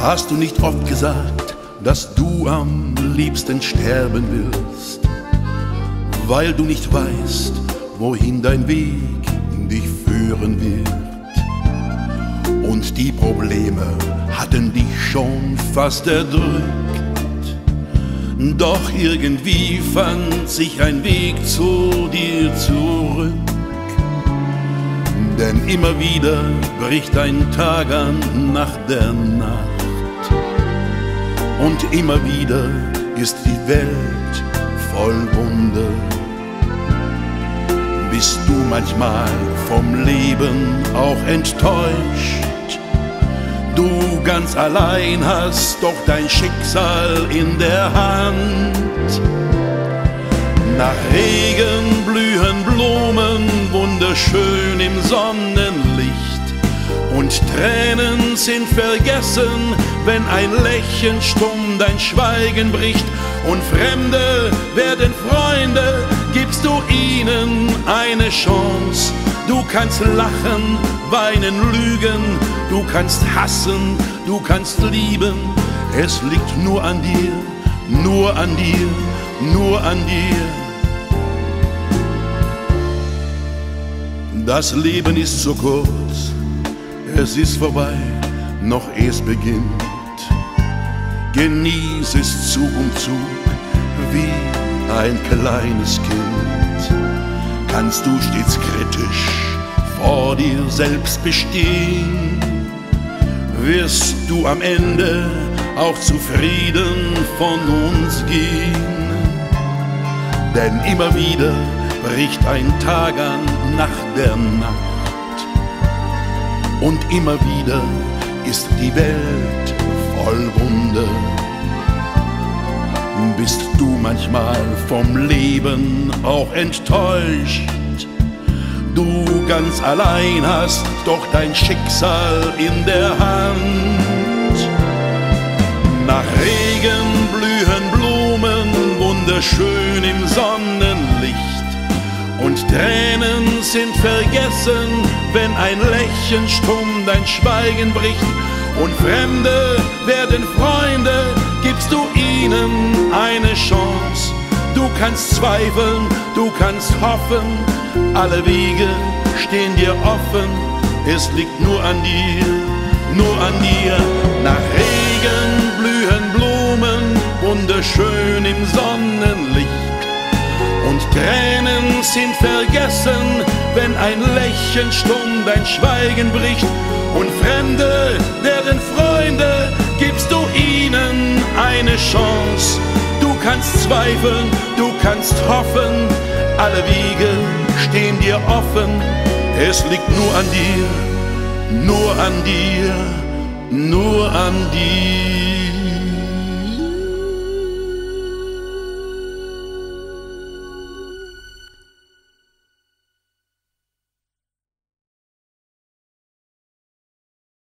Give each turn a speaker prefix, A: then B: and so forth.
A: Hast du nicht oft gesagt, dass du am liebsten sterben willst, weil du nicht weißt, wohin dein Weg dich führen wird? Und die Probleme hatten dich schon fast erdrückt, doch irgendwie fand sich ein Weg zu dir zurück. Denn immer wieder bricht ein Tag an nach der Nacht, und immer wieder ist die Welt voll Wunder. Bist du manchmal vom Leben auch enttäuscht? Du ganz allein hast doch dein Schicksal in der Hand. Nach Regen blühen Blumen wunderschön im Sonnenlicht, und Tränen sind vergessen, wenn ein Lächeln stumm dein Schweigen bricht. Und Fremde werden Freunde, gibst du ihnen eine Chance. Du kannst lachen, weinen, lügen, du kannst hassen, du kannst lieben. Es liegt nur an dir, nur an dir, nur an dir. Das Leben ist so kurz, es ist vorbei, noch es beginnt. Genieß es Zug um Zug, wie ein kleines Kind. Kannst du stets kritisch vor dir selbst bestehen, wirst du am Ende auch zufrieden von uns gehen. Denn immer wieder bricht ein Tag an nach der Nacht, und immer wieder ist die Welt voll Wunder. Bist du manchmal vom Leben auch enttäuscht? Du ganz allein hast doch dein Schicksal in der Hand. Nach Regen blühen Blumen wunderschön im Sonnenlicht, und Tränen sind vergessen, wenn ein Lächeln stumm dein Schweigen bricht. Und Fremde werden Freunde, gibst du ihnen eine Chance. Du kannst zweifeln, du kannst hoffen, alle Wege stehen dir offen. Es liegt nur an dir, nur an dir. Nach Regen blühen Blumen wunderschön im Sonnenlicht, und Tränen sind vergessen, wenn ein Lächeln stumm dein Schweigen bricht. Und Fremde werden Freunde, gibst du ihnen eine Chance. Du kannst zweifeln, du kannst hoffen, alle Wege stehen dir offen. Es liegt nur an dir, nur an dir, nur an dir.